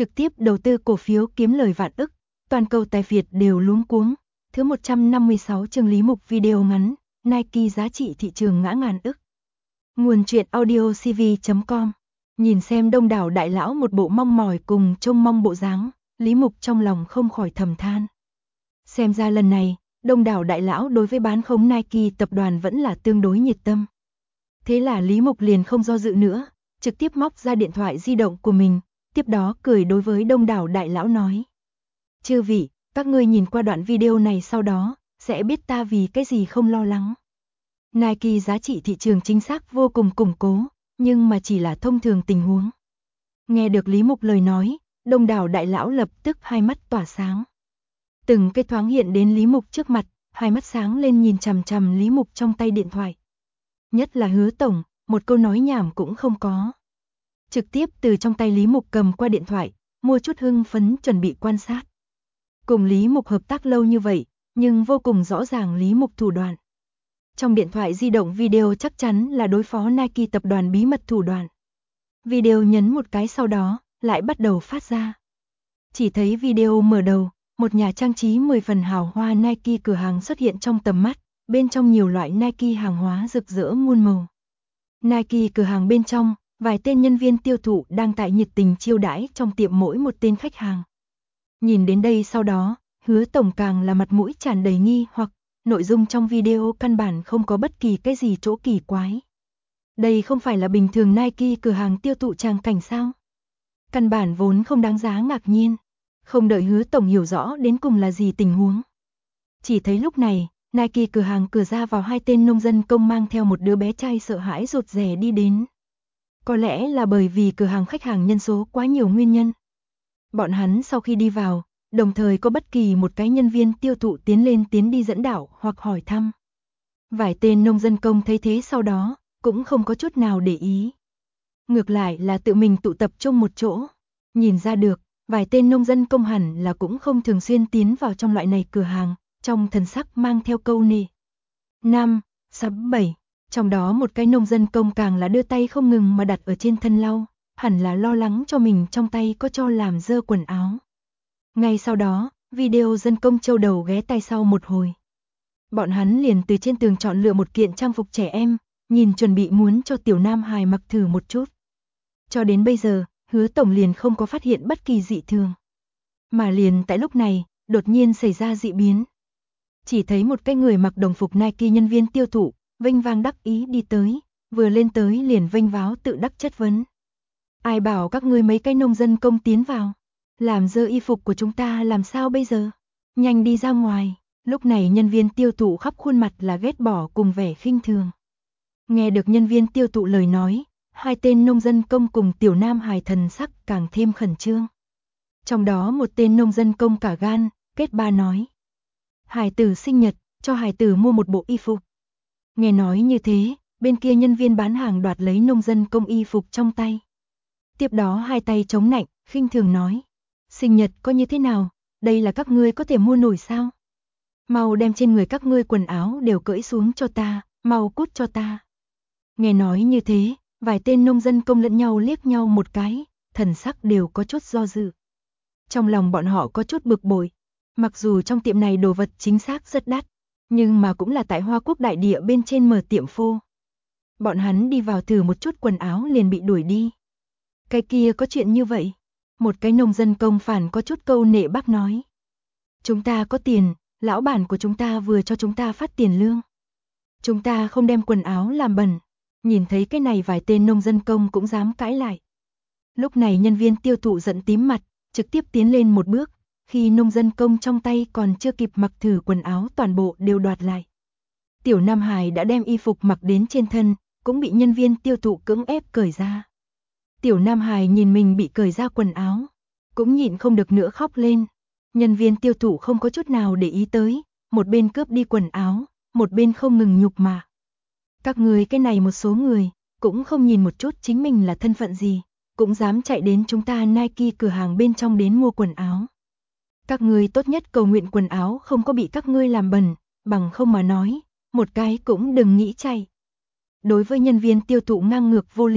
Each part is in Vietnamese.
trực tiếp đầu tư cổ phiếu kiếm lời vạn ức, toàn cầu tài Việt đều luống cuống. Thứ 156 chương Lý Mục video ngắn, Nike giá trị thị trường ngã ngàn ức. Nguồn truyện audio cv.com. Nhìn xem đông đảo đại lão một bộ mong mỏi cùng trông mong bộ dáng, Lý Mục trong lòng không khỏi thầm than. Xem ra lần này, đông đảo đại lão đối với bán khống Nike tập đoàn vẫn là tương đối nhiệt tâm. Thế là Lý Mục liền không do dự nữa, trực tiếp móc ra điện thoại di động của mình, tiếp đó cười đối với đông đảo đại lão nói. Chư vị, các ngươi nhìn qua đoạn video này sau đó, sẽ biết ta vì cái gì không lo lắng. Nike giá trị thị trường chính xác vô cùng củng cố, nhưng mà chỉ là thông thường tình huống. Nghe được Lý Mục lời nói, đông đảo đại lão lập tức hai mắt tỏa sáng. Từng cái thoáng hiện đến Lý Mục trước mặt, hai mắt sáng lên nhìn chằm chằm Lý Mục trong tay điện thoại. Nhất là Hứa tổng, một câu nói nhảm cũng không có. Trực tiếp từ trong tay Lý Mục cầm qua điện thoại, mua chút hưng phấn chuẩn bị quan sát. Cùng Lý Mục hợp tác lâu như vậy, nhưng vô cùng rõ ràng Lý Mục thủ đoạn. Trong điện thoại di động video chắc chắn là đối phó Nike tập đoàn bí mật thủ đoạn. Video nhấn một cái sau đó, lại bắt đầu phát ra. Chỉ thấy video mở đầu, một nhà trang trí 10 phần hào hoa Nike cửa hàng xuất hiện trong tầm mắt, bên trong nhiều loại Nike hàng hóa rực rỡ muôn màu. Nike cửa hàng bên trong, vài tên nhân viên tiêu thụ đang tại nhiệt tình chiêu đãi trong tiệm mỗi một tên khách hàng. Nhìn đến đây sau đó, Hứa tổng càng là mặt mũi tràn đầy nghi hoặc, nội dung trong video căn bản không có bất kỳ cái gì chỗ kỳ quái. Đây không phải là bình thường Nike cửa hàng tiêu thụ tràng cảnh sao? Căn bản vốn không đáng giá ngạc nhiên. Không đợi Hứa tổng hiểu rõ đến cùng là gì tình huống. Chỉ thấy lúc này, Nike cửa hàng cửa ra vào hai tên nông dân công mang theo một đứa bé trai sợ hãi rụt rè đi đến. Có lẽ là bởi vì cửa hàng khách hàng nhân số quá nhiều nguyên nhân. Bọn hắn sau khi đi vào, đồng thời có bất kỳ một cái nhân viên tiêu thụ tiến đi dẫn đạo hoặc hỏi thăm. Vài tên nông dân công thấy thế sau đó, cũng không có chút nào để ý. Ngược lại là tự mình tụ tập trung một chỗ. Nhìn ra được, vài tên nông dân công hẳn là cũng không thường xuyên tiến vào trong loại này cửa hàng, trong thần sắc mang theo câu nề. 5, 6, 7, trong đó một cái nông dân công càng là đưa tay không ngừng mà đặt ở trên thân lau, hẳn là lo lắng cho mình trong tay có cho làm dơ quần áo. Ngay sau đó, video dân công châu đầu ghé tay sau một hồi. Bọn hắn liền từ trên tường chọn lựa một kiện trang phục trẻ em, nhìn chuẩn bị muốn cho tiểu nam hài mặc thử một chút. Cho đến bây giờ, Hứa tổng liền không có phát hiện bất kỳ dị thường. Mà liền tại lúc này, đột nhiên xảy ra dị biến. Chỉ thấy một cái người mặc đồng phục Nike nhân viên tiêu thụ, vênh vang đắc ý đi tới, vừa lên tới liền vênh váo tự đắc chất vấn. Ai bảo các ngươi mấy cái nông dân công tiến vào, làm dơ y phục của chúng ta làm sao bây giờ? Nhanh đi ra ngoài. Lúc này nhân viên tiêu thụ khắp khuôn mặt là ghét bỏ cùng vẻ khinh thường. Nghe được nhân viên tiêu thụ lời nói, hai tên nông dân công cùng tiểu nam hài thần sắc càng thêm khẩn trương. Trong đó một tên nông dân công cả gan, kết ba nói. Hài tử sinh nhật, cho hài tử mua một bộ y phục. Nghe nói như thế, bên kia nhân viên bán hàng đoạt lấy nông dân công y phục trong tay. Tiếp đó hai tay chống nạnh, khinh thường nói. Sinh nhật có như thế nào, đây là các ngươi có thể mua nổi sao? Mau đem trên người các ngươi quần áo đều cởi xuống cho ta, mau cút cho ta. Nghe nói như thế, vài tên nông dân công lẫn nhau liếc nhau một cái, thần sắc đều có chút do dự. Trong lòng bọn họ có chút bực bội, mặc dù trong tiệm này đồ vật chính xác rất đắt, nhưng mà cũng là tại Hoa Quốc đại địa bên trên mở tiệm phô. Bọn hắn đi vào thử một chút quần áo liền bị đuổi đi. Cái kia có chuyện như vậy? Một cái nông dân công phản có chút câu nệ bác nói. Chúng ta có tiền, lão bản của chúng ta vừa cho chúng ta phát tiền lương. Chúng ta không đem quần áo làm bẩn. Nhìn thấy cái này vài tên nông dân công cũng dám cãi lại. Lúc này nhân viên tiêu thụ giận tím mặt, trực tiếp tiến lên một bước, khi nông dân công trong tay còn chưa kịp mặc thử quần áo toàn bộ đều đoạt lại. Tiểu Nam Hải đã đem y phục mặc đến trên thân, cũng bị nhân viên tiêu thụ cưỡng ép cởi ra. Tiểu Nam Hải nhìn mình bị cởi ra quần áo, cũng nhịn không được nữa khóc lên. Nhân viên tiêu thụ không có chút nào để ý tới, một bên cướp đi quần áo, một bên không ngừng nhục mạ. Các người cái này một số người, cũng không nhìn một chút chính mình là thân phận gì, cũng dám chạy đến chúng ta Nike cửa hàng bên trong đến mua quần áo. Các người tốt nhất cầu nguyện quần áo không có bị các ngươi làm bẩn, bằng không mà nói, một cái cũng đừng nghĩ chạy. Đối với nhân viên tiêu thụ ngang ngược vô lý,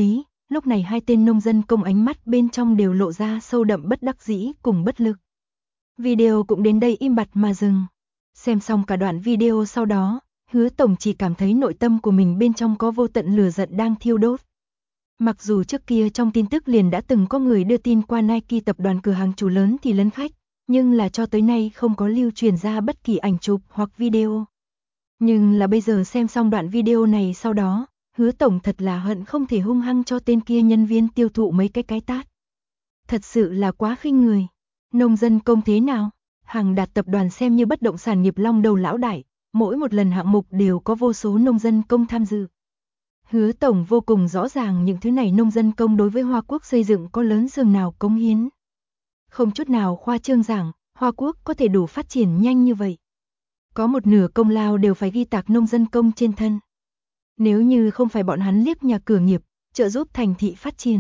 lúc này hai tên nông dân công ánh mắt bên trong đều lộ ra sâu đậm bất đắc dĩ cùng bất lực. Video cũng đến đây im bặt mà dừng. Xem xong cả đoạn video sau đó, Hứa Tổng chỉ cảm thấy nội tâm của mình bên trong có vô tận lửa giận đang thiêu đốt. Mặc dù trước kia trong tin tức liền đã từng có người đưa tin qua Nike tập đoàn cửa hàng chủ lớn thì lấn khách, nhưng là cho tới nay không có lưu truyền ra bất kỳ ảnh chụp hoặc video. Nhưng là bây giờ xem xong đoạn video này sau đó, Hứa Tổng thật là hận không thể hung hăng cho tên kia nhân viên tiêu thụ mấy cái tát. Thật sự là quá khinh người. Nông dân công thế nào? Hàng Đạt tập đoàn xem như bất động sản nghiệp long đầu lão đại, mỗi một lần hạng mục đều có vô số nông dân công tham dự. Hứa Tổng vô cùng rõ ràng những thứ này nông dân công đối với Hoa Quốc xây dựng có lớn dường nào cống hiến. Không chút nào khoa trương rằng, Hoa Quốc có thể đủ phát triển nhanh như vậy. Có một nửa công lao đều phải ghi tạc nông dân công trên thân. Nếu như không phải bọn hắn liếc nhà cửa nghiệp, trợ giúp thành thị phát triển,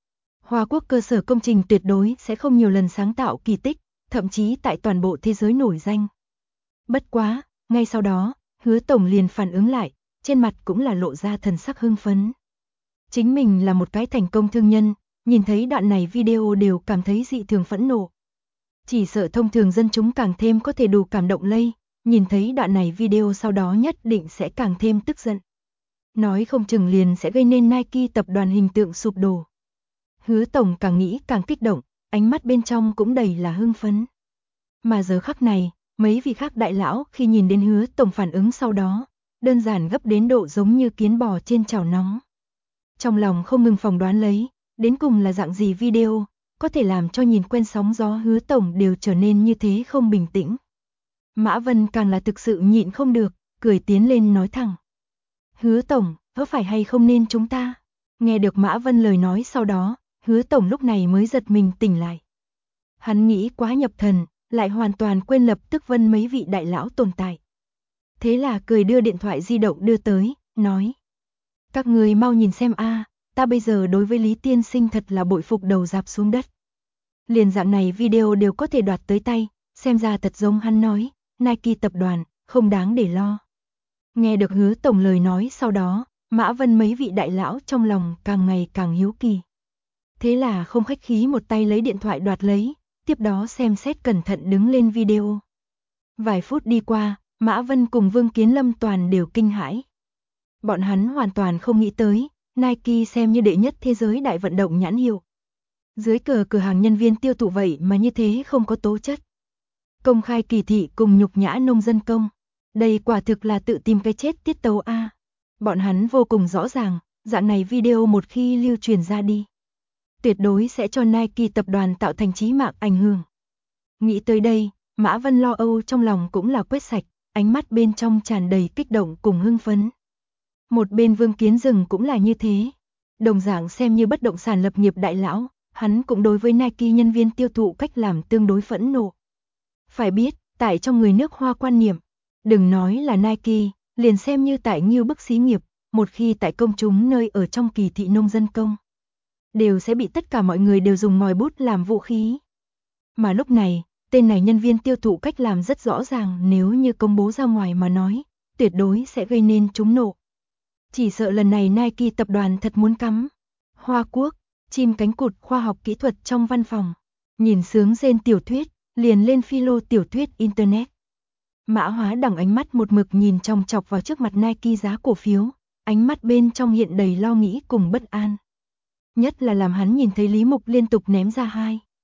Hoa Quốc cơ sở công trình tuyệt đối sẽ không nhiều lần sáng tạo kỳ tích, thậm chí tại toàn bộ thế giới nổi danh. Bất quá, ngay sau đó, Hứa Tổng liền phản ứng lại, trên mặt cũng là lộ ra thần sắc hưng phấn. Chính mình là một cái thành công thương nhân, nhìn thấy đoạn này video đều cảm thấy dị thường phẫn nộ. Chỉ sợ thông thường dân chúng càng thêm có thể đủ cảm động lây, nhìn thấy đoạn này video sau đó nhất định sẽ càng thêm tức giận. Nói không chừng liền sẽ gây nên Nike tập đoàn hình tượng sụp đổ. Hứa Tổng càng nghĩ càng kích động, ánh mắt bên trong cũng đầy là hưng phấn. Mà giờ khắc này, mấy vị khác đại lão khi nhìn đến Hứa Tổng phản ứng sau đó, đơn giản gấp đến độ giống như kiến bò trên chảo nóng. Trong lòng không ngừng phỏng đoán lấy, đến cùng là dạng gì video, có thể làm cho nhìn quen sóng gió Hứa Tổng đều trở nên như thế không bình tĩnh. Mã Vân càng là thực sự nhịn không được, cười tiến lên nói thẳng. Hứa Tổng, có phải hay không nên chúng ta? Nghe được Mã Vân lời nói sau đó, Hứa Tổng lúc này mới giật mình tỉnh lại. Hắn nghĩ quá nhập thần, lại hoàn toàn quên lập tức vân mấy vị đại lão tồn tại. Thế là cười đưa điện thoại di động đưa tới, nói. Các người mau nhìn xem a, ta bây giờ đối với Lý Tiên Sinh thật là bội phục đầu rạp xuống đất. Liền dạng này video đều có thể đoạt tới tay, xem ra thật giống hắn nói, Nike tập đoàn, không đáng để lo. Nghe được Hứa Tổng lời nói sau đó, Mã Vân mấy vị đại lão trong lòng càng ngày càng hiếu kỳ. Thế là không khách khí một tay lấy điện thoại đoạt lấy, tiếp đó xem xét cẩn thận đứng lên video. Vài phút đi qua, Mã Vân cùng Vương Kiến Lâm toàn đều kinh hãi. Bọn hắn hoàn toàn không nghĩ tới, Nike xem như đệ nhất thế giới đại vận động nhãn hiệu. Dưới cờ cửa hàng nhân viên tiêu thụ vậy mà như thế không có tố chất. Công khai kỳ thị cùng nhục nhã nông dân công. Đây quả thực là tự tìm cái chết tiết tấu a. Bọn hắn vô cùng rõ ràng, dạng này video một khi lưu truyền ra đi, tuyệt đối sẽ cho Nike tập đoàn tạo thành chí mạng ảnh hưởng. Nghĩ tới đây, Mã Vân lo âu trong lòng cũng là quét sạch, ánh mắt bên trong tràn đầy kích động cùng hưng phấn. Một bên Vương Kiến Dừng cũng là như thế. Đồng dạng xem như bất động sản lập nghiệp đại lão, hắn cũng đối với Nike nhân viên tiêu thụ cách làm tương đối phẫn nộ. Phải biết, tại trong người nước Hoa quan niệm, đừng nói là Nike, liền xem như tại Ngưu Bức xí nghiệp, một khi tại công chúng nơi ở trong kỳ thị nông dân công, đều sẽ bị tất cả mọi người đều dùng ngòi bút làm vũ khí. Mà lúc này, tên này nhân viên tiêu thụ cách làm rất rõ ràng, nếu như công bố ra ngoài mà nói, tuyệt đối sẽ gây nên chúng nộ. Chỉ sợ lần này Nike tập đoàn thật muốn cắm. Hoa Quốc, chim cánh cụt khoa học kỹ thuật trong văn phòng, nhìn sướng rên tiểu thuyết, liền lên philo tiểu thuyết internet. Mã Hóa Đằng ánh mắt một mực nhìn chòng chọc vào trước mặt Nike giá cổ phiếu, ánh mắt bên trong hiện đầy lo nghĩ cùng bất an. Nhất là làm hắn nhìn thấy Lý Mục liên tục ném ra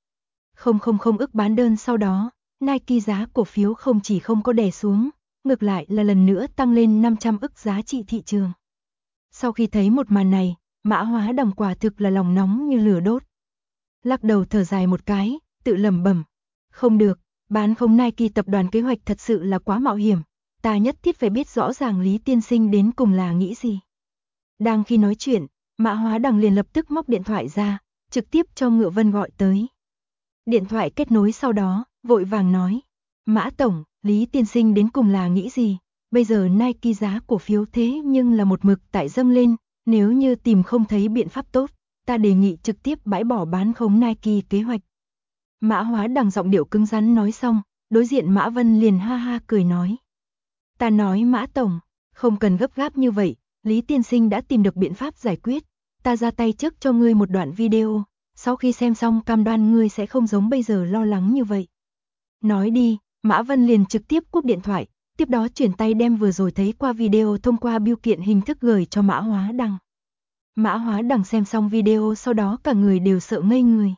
2,000 ức bán đơn sau đó, Nike giá cổ phiếu không chỉ không có đè xuống, ngược lại là lần nữa tăng lên 500 ức giá trị thị trường. Sau khi thấy một màn này, Mã Hóa Đằng quả thực là lòng nóng như lửa đốt. Lắc đầu thở dài một cái, tự lẩm bẩm, không được, bán không Nike tập đoàn kế hoạch thật sự là quá mạo hiểm, ta nhất thiết phải biết rõ ràng Lý Tiên Sinh đến cùng là nghĩ gì. Đang khi nói chuyện, Mã Hóa Đằng liền lập tức móc điện thoại ra, trực tiếp cho Ngựa Vân gọi tới. Điện thoại kết nối sau đó, vội vàng nói, Mã Tổng, Lý Tiên Sinh đến cùng là nghĩ gì, bây giờ Nike giá cổ phiếu thế nhưng là một mực tại dâng lên, nếu như tìm không thấy biện pháp tốt, ta đề nghị trực tiếp bãi bỏ bán không Nike kế hoạch. Mã Hóa Đằng giọng điệu cứng rắn nói xong, đối diện Mã Vân liền ha ha cười nói. Ta nói Mã Tổng, không cần gấp gáp như vậy, Lý Tiên Sinh đã tìm được biện pháp giải quyết, ta ra tay trước cho ngươi một đoạn video, sau khi xem xong cam đoan ngươi sẽ không giống bây giờ lo lắng như vậy. Nói đi, Mã Vân liền trực tiếp cúp điện thoại, tiếp đó chuyển tay đem vừa rồi thấy qua video thông qua bưu kiện hình thức gửi cho Mã Hóa Đằng. Mã Hóa Đằng xem xong video sau đó cả người đều sợ ngây người.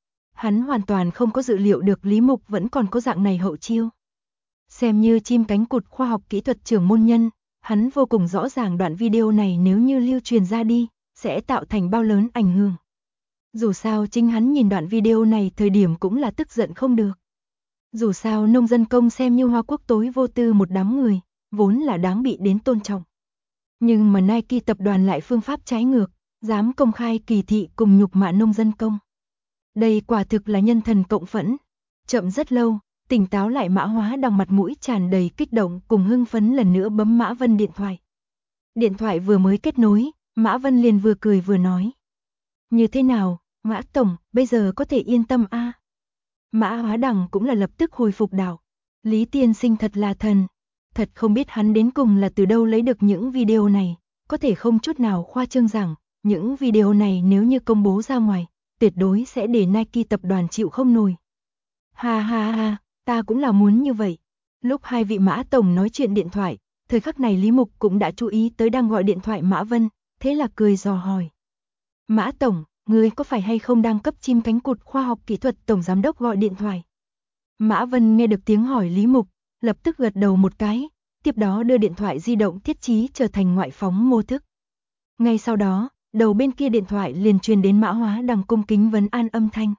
Hắn hoàn toàn không có dự liệu được Lý Mục vẫn còn có dạng này hậu chiêu. Xem như chim cánh cụt khoa học kỹ thuật trưởng môn nhân, hắn vô cùng rõ ràng đoạn video này nếu như lưu truyền ra đi, sẽ tạo thành bao lớn ảnh hưởng. Dù sao chính hắn nhìn đoạn video này thời điểm cũng là tức giận không được. Dù sao nông dân công xem như Hoa Quốc tối vô tư một đám người, vốn là đáng bị đến tôn trọng. Nhưng mà Nike tập đoàn lại phương pháp trái ngược, dám công khai kỳ thị cùng nhục mạ nông dân công. Đây quả thực là nhân thần cộng phẫn. Chậm rất lâu, tỉnh táo lại Mã Hóa Đằng mặt mũi tràn đầy kích động cùng hưng phấn lần nữa bấm Mã Vân điện thoại. Điện thoại vừa mới kết nối, Mã Vân liền vừa cười vừa nói. Như thế nào, Mã Tổng, bây giờ có thể yên tâm a? Mã Hóa Đằng cũng là lập tức hồi phục đạo. Lý tiên sinh thật là thần. Thật không biết hắn đến cùng là từ đâu lấy được những video này, có thể không chút nào khoa trương rằng, những video này nếu như công bố ra ngoài, tuyệt đối sẽ để Nike tập đoàn chịu không nổi. Ha ha ha, ta cũng là muốn như vậy. Lúc hai vị Mã Tổng nói chuyện điện thoại, thời khắc này Lý Mục cũng đã chú ý tới đang gọi điện thoại Mã Vân, thế là cười dò hỏi. Mã Tổng, ngươi có phải hay không đang cấp chim cánh cụt khoa học kỹ thuật Tổng Giám đốc gọi điện thoại? Mã Vân nghe được tiếng hỏi Lý Mục, lập tức gật đầu một cái, tiếp đó đưa điện thoại di động thiết trí trở thành ngoại phóng mô thức. Ngay sau đó, đầu bên kia điện thoại liền truyền đến Mã Hóa Đằng cung kính vấn an âm thanh.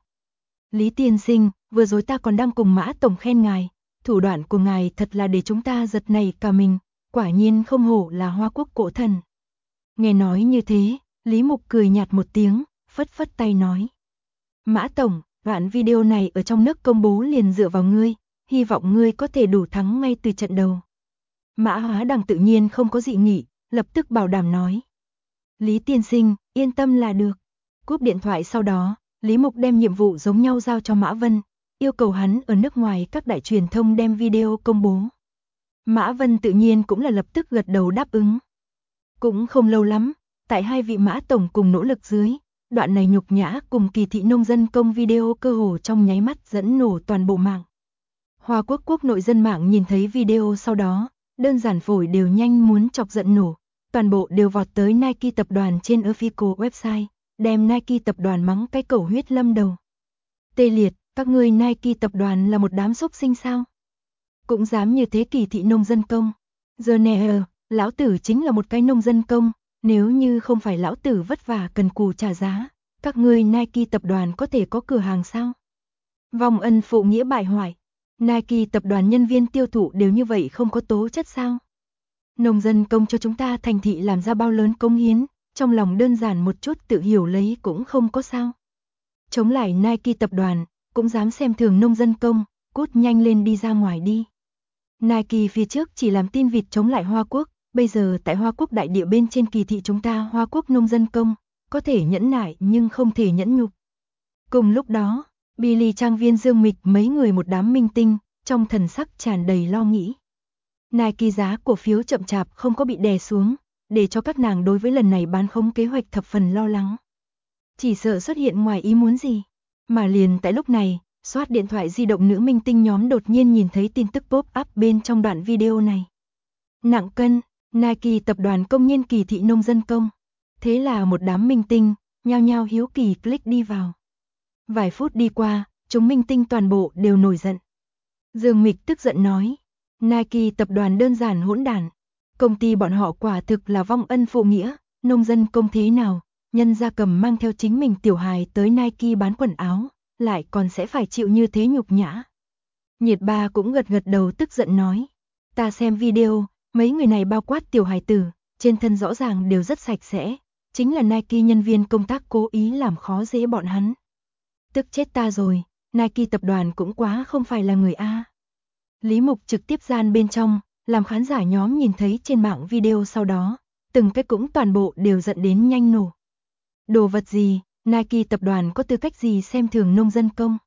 Lý tiên sinh, vừa rồi ta còn đang cùng Mã Tổng khen ngài, thủ đoạn của ngài thật là để chúng ta giật nảy cả mình, quả nhiên không hổ là Hoa Quốc cổ thần. Nghe nói như thế, Lý Mục cười nhạt một tiếng, phất phất tay nói. Mã Tổng, đoạn video này ở trong nước công bố liền dựa vào ngươi, hy vọng ngươi có thể đủ thắng ngay từ trận đầu. Mã Hóa Đằng tự nhiên không có dị nghị, lập tức bảo đảm nói. Lý tiên sinh, yên tâm là được. Cúp điện thoại sau đó, Lý Mục đem nhiệm vụ giống nhau giao cho Mã Vân, yêu cầu hắn ở nước ngoài các đại truyền thông đem video công bố. Mã Vân tự nhiên cũng là lập tức gật đầu đáp ứng. Cũng không lâu lắm, tại hai vị Mã Tổng cùng nỗ lực dưới, đoạn này nhục nhã cùng kỳ thị nông dân công video cơ hồ trong nháy mắt dẫn nổ toàn bộ mạng. Hoa Quốc quốc nội dân mạng nhìn thấy video sau đó, đơn giản phổi đều nhanh muốn chọc giận nổ, toàn bộ đều vọt tới Nike tập đoàn trên official website, đem Nike tập đoàn mắng cái cẩu huyết lâm đầu. Tê liệt, các ngươi Nike tập đoàn là một đám xúc sinh sao? Cũng dám như thế kỳ thị nông dân công. Giờ nè, lão tử chính là một cái nông dân công, nếu như không phải lão tử vất vả cần cù trả giá, các ngươi Nike tập đoàn có thể có cửa hàng sao? Vong ân phụ nghĩa bại hoại. Nike tập đoàn nhân viên tiêu thụ đều như vậy không có tố chất sao? Nông dân công cho chúng ta thành thị làm ra bao lớn cống hiến, trong lòng đơn giản một chút tự hiểu lấy cũng không có sao. Chống lại Nike tập đoàn, cũng dám xem thường nông dân công, cút nhanh lên đi ra ngoài đi. Nike phía trước chỉ làm tin vịt chống lại Hoa Quốc, bây giờ tại Hoa Quốc đại địa bên trên kỳ thị chúng ta Hoa Quốc nông dân công, có thể nhẫn nại nhưng không thể nhẫn nhục. Cùng lúc đó, Billy Trang Viên Dương Mịch mấy người một đám minh tinh, trong thần sắc tràn đầy lo nghĩ. Nike giá cổ phiếu chậm chạp không có bị đè xuống, để cho các nàng đối với lần này bán khống kế hoạch thập phần lo lắng. Chỉ sợ xuất hiện ngoài ý muốn gì. Mà liền tại lúc này, soát điện thoại di động nữ minh tinh nhóm đột nhiên nhìn thấy tin tức pop-up bên trong đoạn video này. Nặng cân, Nike tập đoàn công nhiên kỳ thị nông dân công. Thế là một đám minh tinh, nhao nhao hiếu kỳ click đi vào. Vài phút đi qua, chúng minh tinh toàn bộ đều nổi giận. Dương Mịch tức giận nói, Nike tập đoàn đơn giản hỗn đản. Công ty bọn họ quả thực là vong ân phụ nghĩa, nông dân công thế nào, nhân gia cầm mang theo chính mình tiểu hài tới Nike bán quần áo, lại còn sẽ phải chịu như thế nhục nhã. Nhiệt Ba cũng gật gật đầu tức giận nói, ta xem video, mấy người này bao quát tiểu hài tử, trên thân rõ ràng đều rất sạch sẽ, chính là Nike nhân viên công tác cố ý làm khó dễ bọn hắn. Tức chết ta rồi, Nike tập đoàn cũng quá không phải là người A. Lý Mục trực tiếp gian bên trong, làm khán giả nhóm nhìn thấy trên mạng video sau đó, từng cái cũng toàn bộ đều giận đến nhanh nổ. Đồ vật gì, Nike tập đoàn có tư cách gì xem thường nông dân công?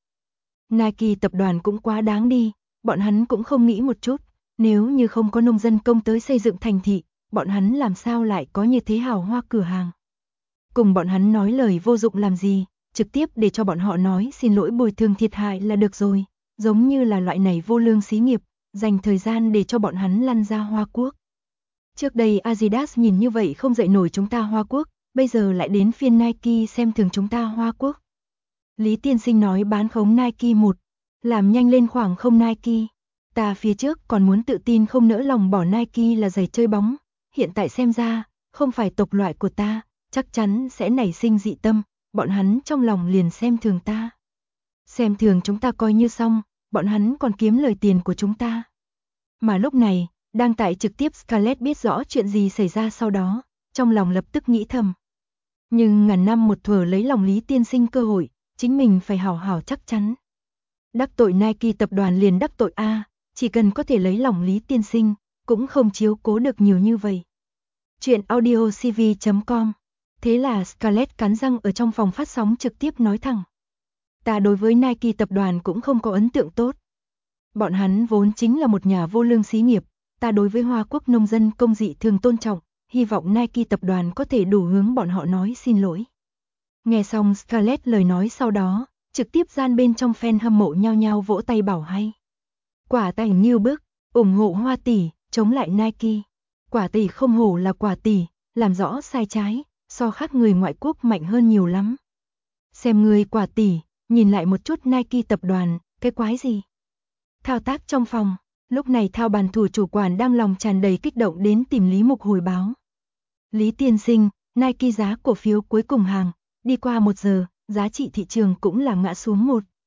Nike tập đoàn cũng quá đáng đi, bọn hắn cũng không nghĩ một chút, nếu như không có nông dân công tới xây dựng thành thị, bọn hắn làm sao lại có như thế hào hoa cửa hàng. cùng bọn hắn nói lời vô dụng làm gì, trực tiếp để cho bọn họ nói xin lỗi bồi thường thiệt hại là được rồi, giống như là loại này vô lương xí nghiệp, dành thời gian để cho bọn hắn lăn ra Hoa Quốc. Trước đây Adidas nhìn như vậy không dậy nổi chúng ta Hoa Quốc, bây giờ lại đến phiên Nike xem thường chúng ta Hoa Quốc. Lý tiên sinh nói bán khống Nike một, làm nhanh lên khoảng không Nike. Ta phía trước còn muốn tự tin không nỡ lòng bỏ Nike là giày chơi bóng, hiện tại xem ra, không phải tộc loại của ta, chắc chắn sẽ nảy sinh dị tâm, bọn hắn trong lòng liền xem thường ta. Xem thường chúng ta coi như xong, bọn hắn còn kiếm lời tiền của chúng ta. Mà lúc này, đang tại trực tiếp Scarlett biết rõ chuyện gì xảy ra sau đó, trong lòng lập tức nghĩ thầm. Nhưng ngàn năm một thuở lấy lòng Lý tiên sinh cơ hội, chính mình phải hảo hảo chắc chắn. Đắc tội Nike tập đoàn liền đắc tội A, chỉ cần có thể lấy lòng Lý tiên sinh, cũng không chiếu cố được nhiều như vậy. Chuyện audiocv.com. Thế là Scarlett cắn răng ở trong phòng phát sóng trực tiếp nói thẳng. Ta đối với Nike tập đoàn cũng không có ấn tượng tốt. Bọn hắn vốn chính là một nhà vô lương xí nghiệp, ta đối với Hoa Quốc nông dân công dị thường tôn trọng, hy vọng Nike tập đoàn có thể đủ hướng bọn họ nói xin lỗi. Nghe xong Scarlett lời nói sau đó, trực tiếp gian bên trong fan hâm mộ nhao nhao vỗ tay bảo hay. Quả tay như bước, ủng hộ Hoa tỷ, chống lại Nike. Quả tỷ không hổ là quả tỷ, làm rõ sai trái, so khác người ngoại quốc mạnh hơn nhiều lắm. Xem người quả tỷ, nhìn lại một chút Nike tập đoàn, cái quái gì? Thao tác trong phòng, lúc này thao bàn thủ chủ quản đang lòng tràn đầy kích động đến tìm Lý Mục hồi báo. Lý tiên sinh, Nike giá cổ phiếu cuối cùng hàng, đi qua 1 giờ, giá trị thị trường cũng là ngã xuống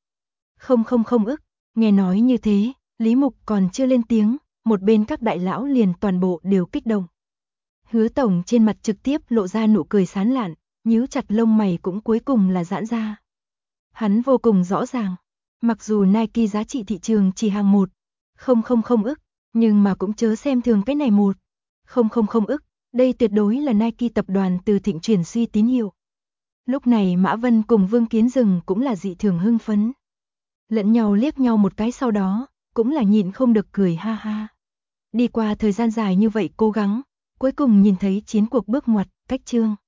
1,000 ức. Nghe nói như thế, Lý Mục còn chưa lên tiếng, một bên các đại lão liền toàn bộ đều kích động. Hứa tổng trên mặt trực tiếp lộ ra nụ cười sán lạn, nhíu chặt lông mày cũng cuối cùng là giãn ra. Hắn vô cùng rõ ràng, mặc dù Nike giá trị thị trường chỉ hàng 1,000 ức, nhưng mà cũng chớ xem thường cái này 1,000 ức, đây tuyệt đối là Nike tập đoàn từ thịnh chuyển suy tín hiệu. Lúc này Mã Vân cùng Vương Kiến Dừng cũng là dị thường hưng phấn. Lẫn nhau liếc nhau một cái sau đó, cũng là nhịn không được cười ha ha. Đi qua thời gian dài như vậy cố gắng, cuối cùng nhìn thấy chiến cuộc bước ngoặt, cách chương.